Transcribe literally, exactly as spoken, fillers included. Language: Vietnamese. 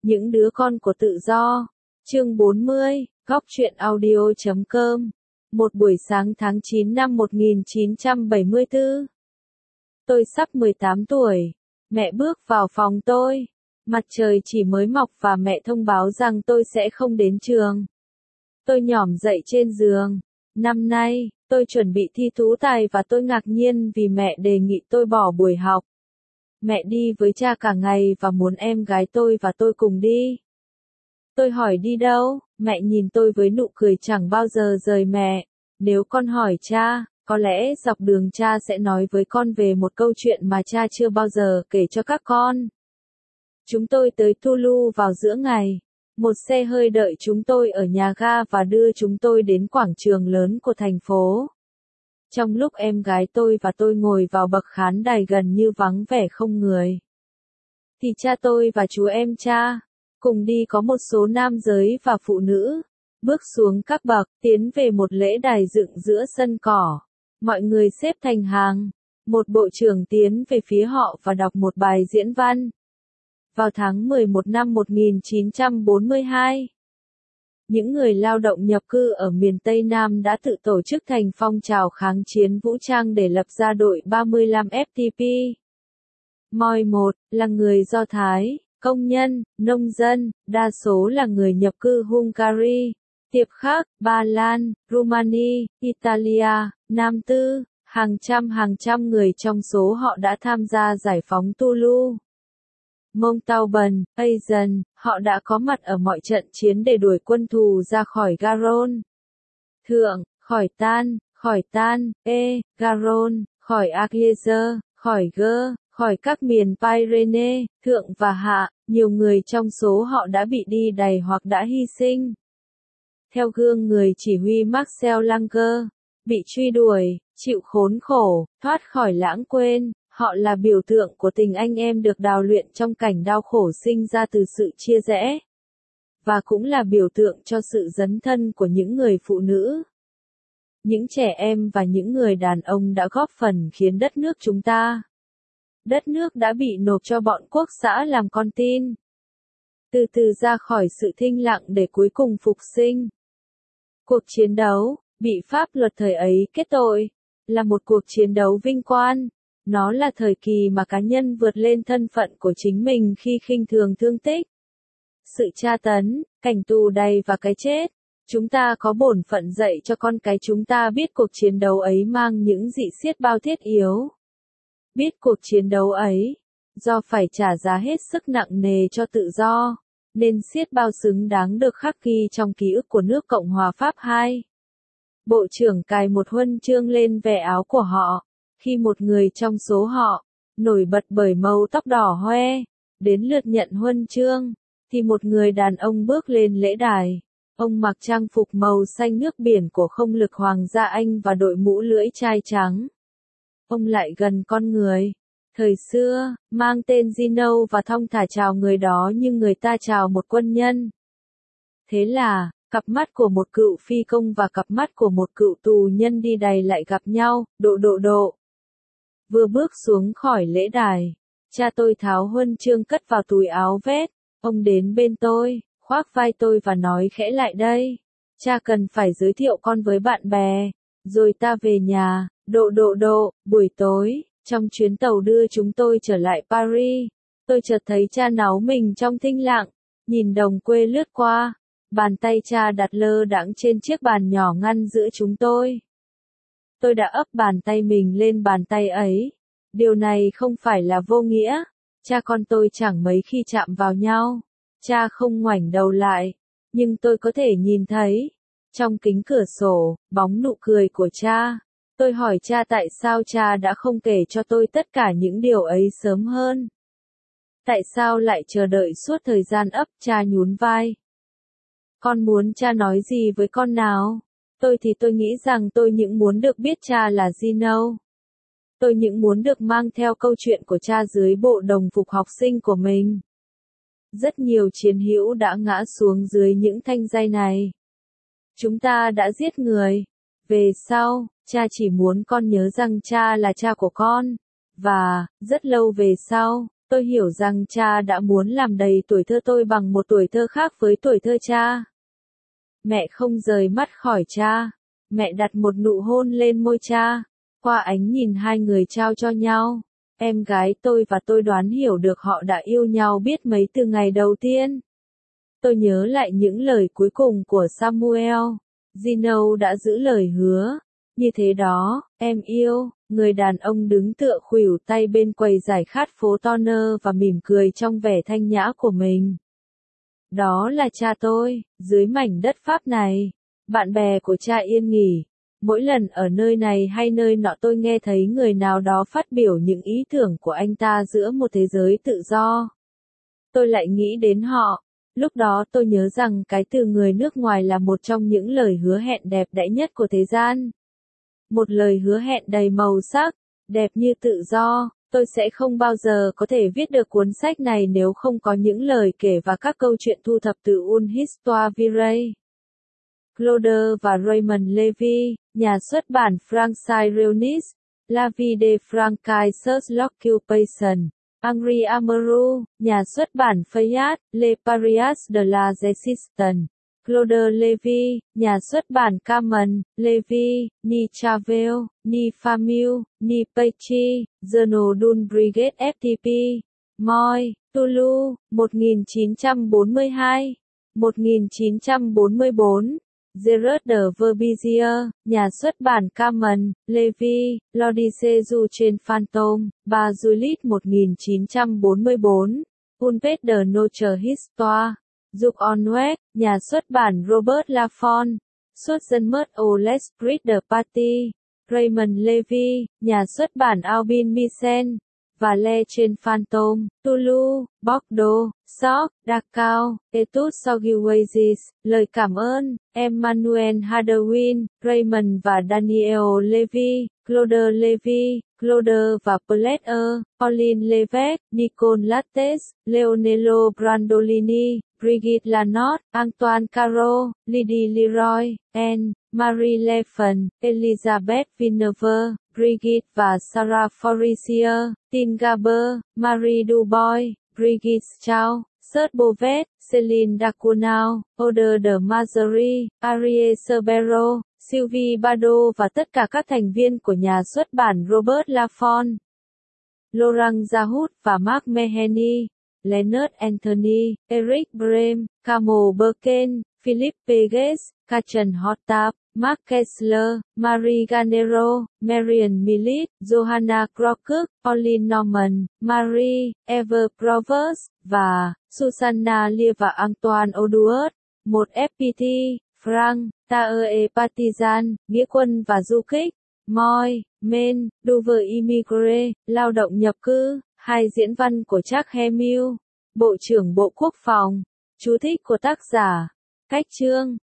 Những đứa con của tự do. Chương bốn mươi, góc truyện audio chấm com. Một buổi sáng tháng chín năm một nghìn chín trăm bảy mươi tư. Tôi sắp mười tám tuổi. Mẹ bước vào phòng tôi. Mặt trời chỉ mới mọc và mẹ thông báo rằng tôi sẽ không đến trường. Tôi nhỏm dậy trên giường. Năm nay, tôi chuẩn bị thi tú tài và tôi ngạc nhiên vì mẹ đề nghị tôi bỏ buổi học. Mẹ đi với cha cả ngày và muốn em gái tôi và tôi cùng đi. Tôi hỏi đi đâu, mẹ nhìn tôi với nụ cười chẳng bao giờ rời mẹ. Nếu con hỏi cha, có lẽ dọc đường cha sẽ nói với con về một câu chuyện mà cha chưa bao giờ kể cho các con. Chúng tôi tới Toulouse vào giữa ngày. Một xe hơi đợi chúng tôi ở nhà ga và đưa chúng tôi đến quảng trường lớn của thành phố. Trong lúc em gái tôi và tôi ngồi vào bậc khán đài gần như vắng vẻ không người, thì cha tôi và chú em cha, cùng đi có một số nam giới và phụ nữ, bước xuống các bậc, tiến về một lễ đài dựng giữa sân cỏ. Mọi người xếp thành hàng. Một bộ trưởng tiến về phía họ và đọc một bài diễn văn. Vào tháng mười một năm một nghìn chín trăm bốn mươi hai, những người lao động nhập cư ở miền Tây Nam đã tự tổ chức thành phong trào kháng chiến vũ trang để lập ra đội ba mươi lăm F T P. Moi một là người Do Thái, công nhân, nông dân, đa số là người nhập cư Hungary, Tiệp Khắc, Ba Lan, Rumani, Italia, Nam Tư, hàng trăm hàng trăm người trong số họ đã tham gia giải phóng Toulouse. Montauban, Asian, họ đã có mặt ở mọi trận chiến để đuổi quân thù ra khỏi Garonne. Thượng, khỏi Tan, khỏi Tan, E, Garonne, khỏi Ariège, khỏi Gers, khỏi các miền Pyrénées, Thượng và Hạ, nhiều người trong số họ đã bị đi đày hoặc đã hy sinh. Theo gương người chỉ huy Marcel Langer, bị truy đuổi, chịu khốn khổ, thoát khỏi lãng quên. Họ là biểu tượng của tình anh em được đào luyện trong cảnh đau khổ sinh ra từ sự chia rẽ. Và cũng là biểu tượng cho sự dấn thân của những người phụ nữ, những trẻ em và những người đàn ông đã góp phần khiến đất nước chúng ta, đất nước đã bị nộp cho bọn quốc xã làm con tin, từ từ ra khỏi sự thinh lặng để cuối cùng phục sinh. Cuộc chiến đấu, bị pháp luật thời ấy kết tội, là một cuộc chiến đấu vinh quang. Nó là thời kỳ mà cá nhân vượt lên thân phận của chính mình khi khinh thường thương tích, sự tra tấn, cảnh tù đầy và cái chết. Chúng ta có bổn phận dạy cho con cái chúng ta biết cuộc chiến đấu ấy mang những dị xiết bao thiết yếu. Biết cuộc chiến đấu ấy, do phải trả giá hết sức nặng nề cho tự do, nên xiết bao xứng đáng được khắc ghi trong ký ức của nước Cộng hòa Pháp hai. Bộ trưởng cài một huân chương lên vẻ áo của họ. Khi một người trong số họ, nổi bật bởi màu tóc đỏ hoe, đến lượt nhận huân chương, thì một người đàn ông bước lên lễ đài. Ông mặc trang phục màu xanh nước biển của không lực Hoàng gia Anh và đội mũ lưỡi chai trắng. Ông lại gần con người. Thời xưa, mang tên Gino và thong thả chào người đó như người ta chào một quân nhân. Thế là, cặp mắt của một cựu phi công và cặp mắt của một cựu tù nhân đi đày lại gặp nhau, độ độ độ. Vừa bước xuống khỏi lễ đài, cha tôi tháo huân chương cất vào túi áo vest. Ông đến bên tôi, khoác vai tôi và nói khẽ lại đây. Cha cần phải giới thiệu con với bạn bè, rồi ta về nhà. Độ độ độ, buổi tối, trong chuyến tàu đưa chúng tôi trở lại Paris, tôi chợt thấy cha náu mình trong thinh lặng, nhìn đồng quê lướt qua. Bàn tay cha đặt lơ đãng trên chiếc bàn nhỏ ngăn giữa chúng tôi. Tôi đã ấp bàn tay mình lên bàn tay ấy. Điều này không phải là vô nghĩa. Cha con tôi chẳng mấy khi chạm vào nhau. Cha không ngoảnh đầu lại. Nhưng tôi có thể nhìn thấy, trong kính cửa sổ, bóng nụ cười của cha. Tôi hỏi cha tại sao cha đã không kể cho tôi tất cả những điều ấy sớm hơn. Tại sao lại chờ đợi suốt thời gian ấp? Cha nhún vai. Con muốn cha nói gì với con nào? Tôi thì tôi nghĩ rằng tôi những muốn được biết cha là Gino. Tôi những muốn được mang theo câu chuyện của cha dưới bộ đồng phục học sinh của mình. Rất nhiều chiến hữu đã ngã xuống dưới những thanh dây này. Chúng ta đã giết người. Về sau, cha chỉ muốn con nhớ rằng cha là cha của con. Và, rất lâu về sau, Tôi hiểu rằng cha đã muốn làm đầy tuổi thơ tôi bằng một tuổi thơ khác với tuổi thơ cha. Mẹ không rời mắt khỏi cha. Mẹ đặt một nụ hôn lên môi cha. Qua ánh nhìn hai người trao cho nhau. Em gái tôi và tôi đoán hiểu được họ đã yêu nhau biết mấy từ ngày đầu tiên. Tôi nhớ lại những lời cuối cùng của Samuel. Gino đã giữ lời hứa. Như thế đó, em yêu. Người đàn ông đứng tựa khuỷu tay bên quầy giải khát phố Turner và mỉm cười trong vẻ thanh nhã của mình. Đó là cha tôi, dưới mảnh đất Pháp này. Bạn bè của cha yên nghỉ. Mỗi lần ở nơi này hay nơi nọ tôi nghe thấy người nào đó phát biểu những ý tưởng của anh ta giữa một thế giới tự do. Tôi lại nghĩ đến họ. Lúc đó tôi nhớ rằng cái từ người nước ngoài là một trong những lời hứa hẹn đẹp đẽ nhất của thế gian. Một lời hứa hẹn đầy màu sắc, đẹp như tự do. Tôi sẽ không bao giờ có thể viết được cuốn sách này nếu không có những lời kể và các câu chuyện thu thập từ Une Histoire Vraie. Claude và Raymond Levy, nhà xuất bản Francis Reunis, La Vie de Francis l'Occupation. Henri Amourou, nhà xuất bản Fayard, Les Parias de la Résistance. Claude Levy, nhà xuất bản Carmen, Levy, ni Chavel, ni Famille, ni Peichi, Journal d'une Brigade F T P. Moi, Toulouse, một nghìn chín trăm bốn mươi hai. một nghìn chín trăm bốn mươi bốn. Gerard de Verbizier, nhà xuất bản Carmen, Levy, L'Odyssée du Chêne Fantôme, Ba Juillet một nghìn chín trăm bốn mươi bốn. Un peu de notre histoire. Dục Onweg, nhà xuất bản Robert Laffont. Suốt dân mất au l'esprit de parti. Raymond Levy, nhà xuất bản Aubin Michel. Và Le Chêne Fantôme, Toulouse, Bordeaux, Soc, Dachau, Etudes Sauguises, lời cảm ơn, Emmanuel Hadawin, Raymond và Daniel Levy, Claude Levy, Claude và Pleasure, Pauline Levesque, Nicole Lattes, Leonello Brandolini, Brigitte Lanotte, Antoine Caro, Lydie Leroy, Anne, Marie Leffen, Elizabeth Villeneuve, Brigitte và Sarah Forestier, Tin Gaber, Marie Dubois, Brigitte Strauss, Serge Beauvais, Céline Dacournau, Aude de Margerie, Ariel Cerbero, Sylvie Bardot và tất cả các thành viên của nhà xuất bản Robert Laffont. Laurent Zahut và Marc Meheny, Leonard Anthony, Eric Brem, Camille Birken, Philippe Pegues, Kachan Hottap, Mark Kessler, Marie Ganero, Marion Millet, Johanna Crockett, Pauline Norman, Marie, Eva Provers, và Susanna Lia và Antoine Auduot. Một F P T, Frank, Tae et Partisan, nghĩa quân và du kích. Moi, Men, Dover Immigré, lao động nhập cư. Hai diễn văn của Jacques Hemiu, Bộ trưởng Bộ Quốc phòng. Chú thích của tác giả. Cách chương